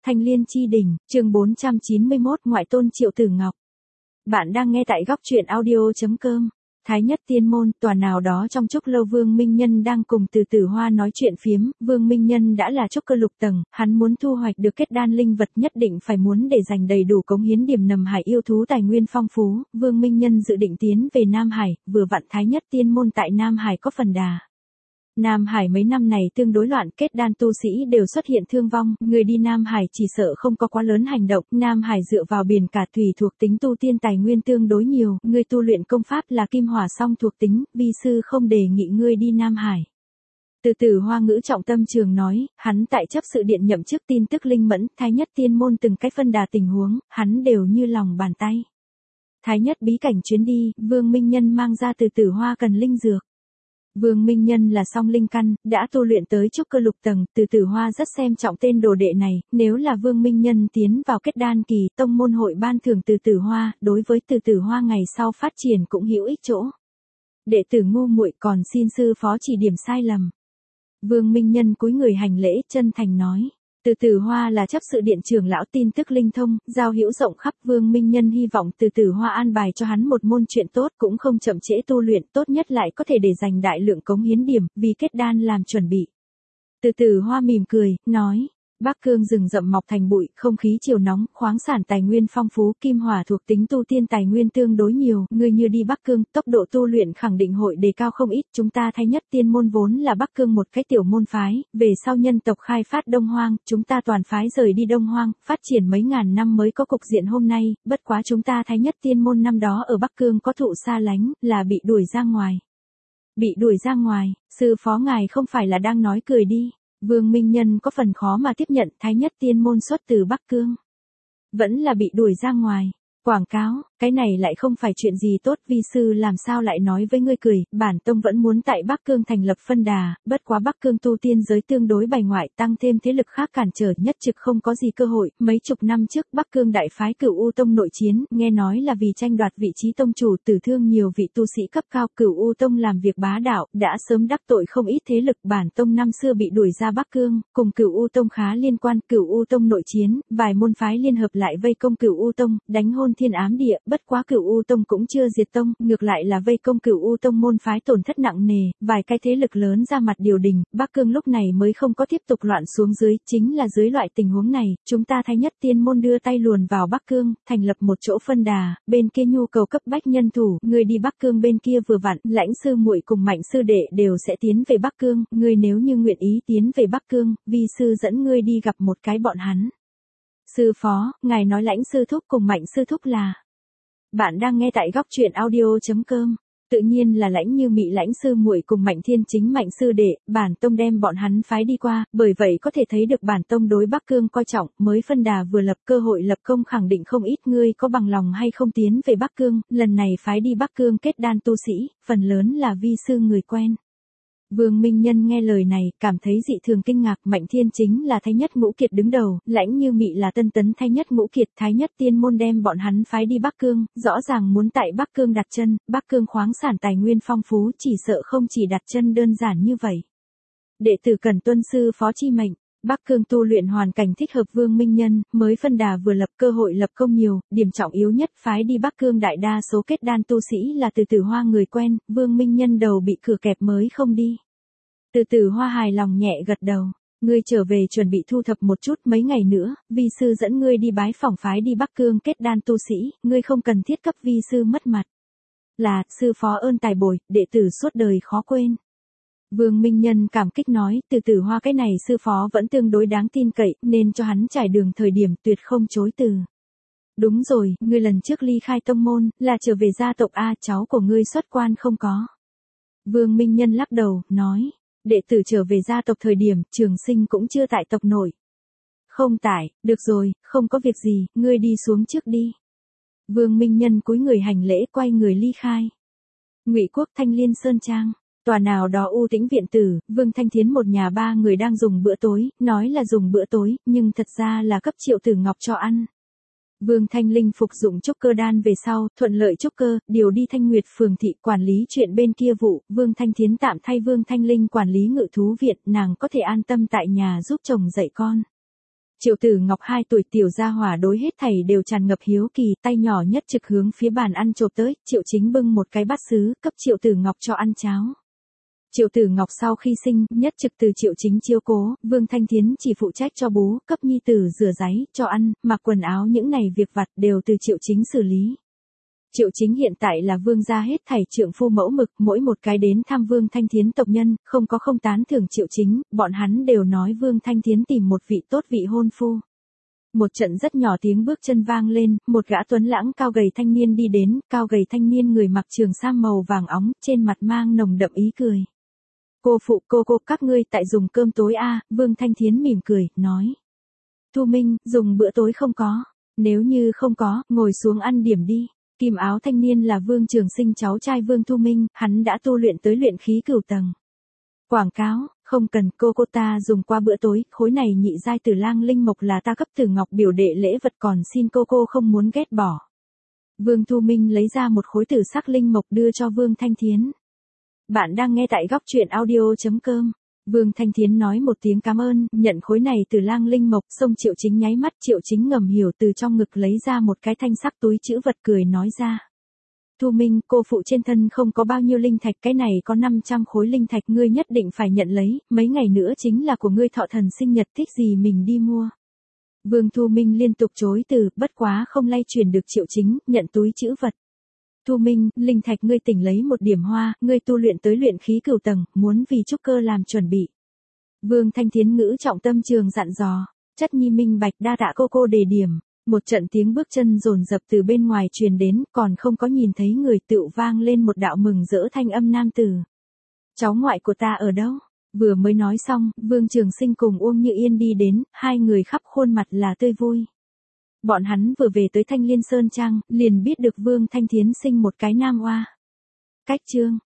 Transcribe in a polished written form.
Thanh Liên Chi Đỉnh, chương 491 Ngoại tôn Triệu Tử Ngọc. Bạn đang nghe tại góc truyện audio.com. Thái Nhất Tiên Môn, tòa nào đó trong trúc lâu Vương Minh Nhân đang cùng Từ Tử Hoa nói chuyện phiếm. Vương Minh Nhân đã là trúc cơ lục tầng, hắn muốn thu hoạch được kết đan linh vật nhất định phải muốn để dành đầy đủ cống hiến điểm nầm hải yêu thú tài nguyên phong phú. Vương Minh Nhân dự định tiến về Nam Hải, vừa vặn Thái Nhất Tiên Môn tại Nam Hải có phần đà. Nam Hải mấy năm này tương đối loạn, kết đan tu sĩ đều xuất hiện thương vong, người đi Nam Hải chỉ sợ không có quá lớn hành động. Nam Hải dựa vào biển cả thủy thuộc tính tu tiên tài nguyên tương đối nhiều, người tu luyện công pháp là kim hỏa song thuộc tính, vi sư không đề nghị ngươi đi Nam Hải. Từ Tử Hoa ngữ trọng tâm trường nói, hắn tại chấp sự điện nhậm chức tin tức linh mẫn, Thái Nhất Tiên Môn từng cách phân đà tình huống, hắn đều như lòng bàn tay. Thái Nhất bí cảnh chuyến đi, Vương Minh Nhân mang ra Từ Tử Hoa cần linh dược. Vương Minh Nhân là song linh căn, đã tu luyện tới trúc cơ lục tầng, Từ Tử Hoa rất xem trọng tên đồ đệ này, nếu là Vương Minh Nhân tiến vào kết đan kỳ, tông môn hội ban thưởng Từ Tử Hoa, đối với Từ Tử Hoa ngày sau phát triển cũng hữu ích chỗ. Đệ tử ngu muội còn xin sư phó chỉ điểm sai lầm. Vương Minh Nhân cúi người hành lễ, chân thành nói. Từ Tử Hoa là chấp sự điện trưởng lão tin tức linh thông, giao hữu rộng khắp. Vương Minh Nhân hy vọng Từ Tử Hoa an bài cho hắn một môn chuyện tốt, cũng không chậm trễ tu luyện, tốt nhất lại có thể để dành đại lượng cống hiến điểm, vì kết đan làm chuẩn bị. Từ Tử Hoa mỉm cười, nói. Bắc Cương rừng rậm mọc thành bụi, không khí chiều nóng, khoáng sản tài nguyên phong phú, kim hỏa thuộc tính tu tiên tài nguyên tương đối nhiều, người như đi Bắc Cương, tốc độ tu luyện khẳng định hội đề cao không ít. Chúng ta Thái Nhất Tiên Môn vốn là Bắc Cương một cái tiểu môn phái, về sau nhân tộc khai phát Đông Hoang, chúng ta toàn phái rời đi Đông Hoang, phát triển mấy ngàn năm mới có cục diện hôm nay, bất quá chúng ta Thái Nhất Tiên Môn năm đó ở Bắc Cương có thụ xa lánh, là bị đuổi ra ngoài. Bị đuổi ra ngoài, sư phó ngài không phải là đang nói cười đi. Vương Minh Nhân có phần khó mà tiếp nhận, Thái Nhất Tiên Môn xuất từ Bắc Cương. Vẫn là bị đuổi ra ngoài. Quảng cáo, cái này lại không phải chuyện gì tốt, vi sư làm sao lại nói với ngươi cười, bản tông vẫn muốn tại Bắc Cương thành lập phân đà, bất quá Bắc Cương tu tiên giới tương đối bài ngoại, tăng thêm thế lực khác cản trở, nhất trực không có gì cơ hội. Mấy chục năm trước Bắc Cương đại phái Cửu U Tông nội chiến, nghe nói là vì tranh đoạt vị trí tông chủ, tử thương nhiều vị tu sĩ cấp cao. Cửu U Tông làm việc bá đạo, đã sớm đắc tội không ít thế lực. Bản tông năm xưa bị đuổi ra Bắc Cương, cùng Cửu U Tông khá liên quan. Cửu U Tông nội chiến, vài môn phái liên hợp lại vây công Cửu U Tông, đánh hôn thiên ám địa, bất quá Cửu U Tông cũng chưa diệt tông, ngược lại là vây công Cửu U Tông môn phái tổn thất nặng nề, vài cái thế lực lớn ra mặt điều đình, Bắc Cương lúc này mới không có tiếp tục loạn xuống dưới. Chính là dưới loại tình huống này, chúng ta Thái Nhất Tiên Môn đưa tay luồn vào Bắc Cương, thành lập một chỗ phân đà, bên kia nhu cầu cấp bách nhân thủ, người đi Bắc Cương bên kia vừa vặn, Lãnh sư muội cùng Mạnh sư đệ đều sẽ tiến về Bắc Cương, ngươi nếu như nguyện ý tiến về Bắc Cương, vi sư dẫn ngươi đi gặp một cái bọn hắn. Sư phó, ngài nói Lãnh sư thúc cùng Mạnh sư thúc là... Bạn đang nghe tại góc truyện audio.com. Tự nhiên là Lãnh Như Mị Lãnh sư muội cùng Mạnh Thiên Chính Mạnh sư đệ, bản tông đem bọn hắn phái đi qua, bởi vậy có thể thấy được bản tông đối Bắc Cương coi trọng, mới phân đà vừa lập, cơ hội lập công khẳng định không ít. Ngươi có bằng lòng hay không tiến về Bắc Cương, lần này phái đi Bắc Cương kết đan tu sĩ, phần lớn là vi sư người quen. Vương Minh Nhân nghe lời này, cảm thấy dị thường kinh ngạc. Mạnh Thiên Chính là Thái Nhất Ngũ Kiệt đứng đầu, Lãnh Như Mị là tân tấn Thái Nhất Ngũ Kiệt. Thái Nhất Tiên Môn đem bọn hắn phái đi Bắc Cương, rõ ràng muốn tại Bắc Cương đặt chân. Bắc Cương khoáng sản tài nguyên phong phú, chỉ sợ không chỉ đặt chân đơn giản như vậy. Đệ tử cần tuân sư phó chi mệnh. Bắc Cương tu luyện hoàn cảnh thích hợp Vương Minh Nhân, mới phân đà vừa lập, cơ hội lập công nhiều, điểm trọng yếu nhất phái đi Bắc Cương đại đa số kết đan tu sĩ là Từ Tử Hoa người quen, Vương Minh Nhân đầu bị cửa kẹp mới không đi. Từ Tử Hoa hài lòng nhẹ gật đầu, ngươi trở về chuẩn bị thu thập một chút, mấy ngày nữa, vi sư dẫn ngươi đi bái phỏng phái đi Bắc Cương kết đan tu sĩ, ngươi không cần thiết cấp vi sư mất mặt. Là, sư phó ơn tài bồi, đệ tử suốt đời khó quên. Vương Minh Nhân cảm kích nói, Từ Tử Hoa cái này sư phó vẫn tương đối đáng tin cậy, nên cho hắn trải đường thời điểm tuyệt không chối từ. Đúng rồi, ngươi lần trước ly khai tông môn, là trở về gia tộc A, cháu của ngươi xuất quan không có. Vương Minh Nhân lắc đầu, nói, đệ tử trở về gia tộc thời điểm, Trường Sinh cũng chưa tại tộc nổi. Không tại, được rồi, không có việc gì, ngươi đi xuống trước đi. Vương Minh Nhân cúi người hành lễ, quay người ly khai. Ngụy Quốc Thanh Liên Sơn Trang. Tòa nào đó u tĩnh viện tử, Vương Thanh Thiến một nhà ba người đang dùng bữa tối, nói là dùng bữa tối, nhưng thật ra là cấp Triệu Tử Ngọc cho ăn. Vương Thanh Linh phục dụng trúc cơ đan về sau, thuận lợi trúc cơ, điều đi Thanh Nguyệt phường thị quản lý chuyện bên kia vụ, Vương Thanh Thiến tạm thay Vương Thanh Linh quản lý ngự thú viện, nàng có thể an tâm tại nhà giúp chồng dạy con. Triệu Tử Ngọc 2 tuổi tiểu gia hỏa đối hết thảy đều tràn ngập hiếu kỳ, tay nhỏ nhất trực hướng phía bàn ăn chộp tới, Triệu Chính bưng một cái bát sứ, cấp Triệu Tử Ngọc cho ăn cháo. Triệu Tử Ngọc sau khi sinh, nhất trực từ Triệu Chính chiếu cố, Vương Thanh Thiến chỉ phụ trách cho bú, cấp nhi tử rửa ráy, cho ăn, mặc quần áo những này việc vặt đều từ Triệu Chính xử lý. Triệu Chính hiện tại là Vương gia hết thảy trượng phu mẫu mực, mỗi một cái đến thăm Vương Thanh Thiến tộc nhân, không có không tán thưởng Triệu Chính, bọn hắn đều nói Vương Thanh Thiến tìm một vị tốt vị hôn phu. Một trận rất nhỏ tiếng bước chân vang lên, một gã tuấn lãng cao gầy thanh niên đi đến, cao gầy thanh niên người mặc trường sam màu vàng óng, trên mặt mang nồng đậm ý cười. Cô phụ cô các ngươi tại dùng cơm tối a? Vương Thanh Thiến mỉm cười, nói. Thu Minh, dùng bữa tối không có, nếu như không có, ngồi xuống ăn điểm đi. Kim áo thanh niên là Vương Trường Sinh cháu trai Vương Thu Minh, hắn đã tu luyện tới luyện khí cửu tầng. Quảng cáo, không cần, cô ta dùng qua bữa tối, khối này nhị giai Tử Lang linh mộc là ta cấp Tử Ngọc biểu đệ lễ vật, còn xin cô không muốn ghét bỏ. Vương Thu Minh lấy ra một khối tử sắc linh mộc đưa cho Vương Thanh Thiến. Bạn đang nghe tại góc truyện audio.com. Vương Thanh Thiến nói một tiếng cảm ơn, nhận khối này Tử Lang linh mộc, xông Triệu Chính nháy mắt, Triệu Chính ngầm hiểu từ trong ngực lấy ra một cái thanh sắc túi trữ vật cười nói ra. Thu Minh, cô phụ trên thân không có bao nhiêu linh thạch, cái này có 500 khối linh thạch, ngươi nhất định phải nhận lấy, mấy ngày nữa chính là của ngươi thọ thần sinh nhật, thích gì mình đi mua. Vương Thu Minh liên tục chối từ, bất quá không lay chuyển được Triệu Chính, nhận túi trữ vật. Thu Minh, linh thạch ngươi tỉnh lấy một điểm hoa, ngươi tu luyện tới luyện khí cửu tầng, muốn vì trúc cơ làm chuẩn bị. Vương Thanh Thiến ngữ trọng tâm trường dặn dò, chất nhi minh bạch, đa tạ cô đề điểm. Một trận tiếng bước chân dồn dập từ bên ngoài truyền đến, còn không có nhìn thấy người tựu vang lên một đạo mừng rỡ thanh âm nam tử. Cháu ngoại của ta ở đâu? Vừa mới nói xong, Vương Trường Sinh cùng Uông Như Yên đi đến, hai người khắp khuôn mặt là tươi vui. Bọn hắn vừa về tới Thanh Liên Sơn Trang, liền biết được Vương Thanh Thiến sinh một cái nam oa. Cách chương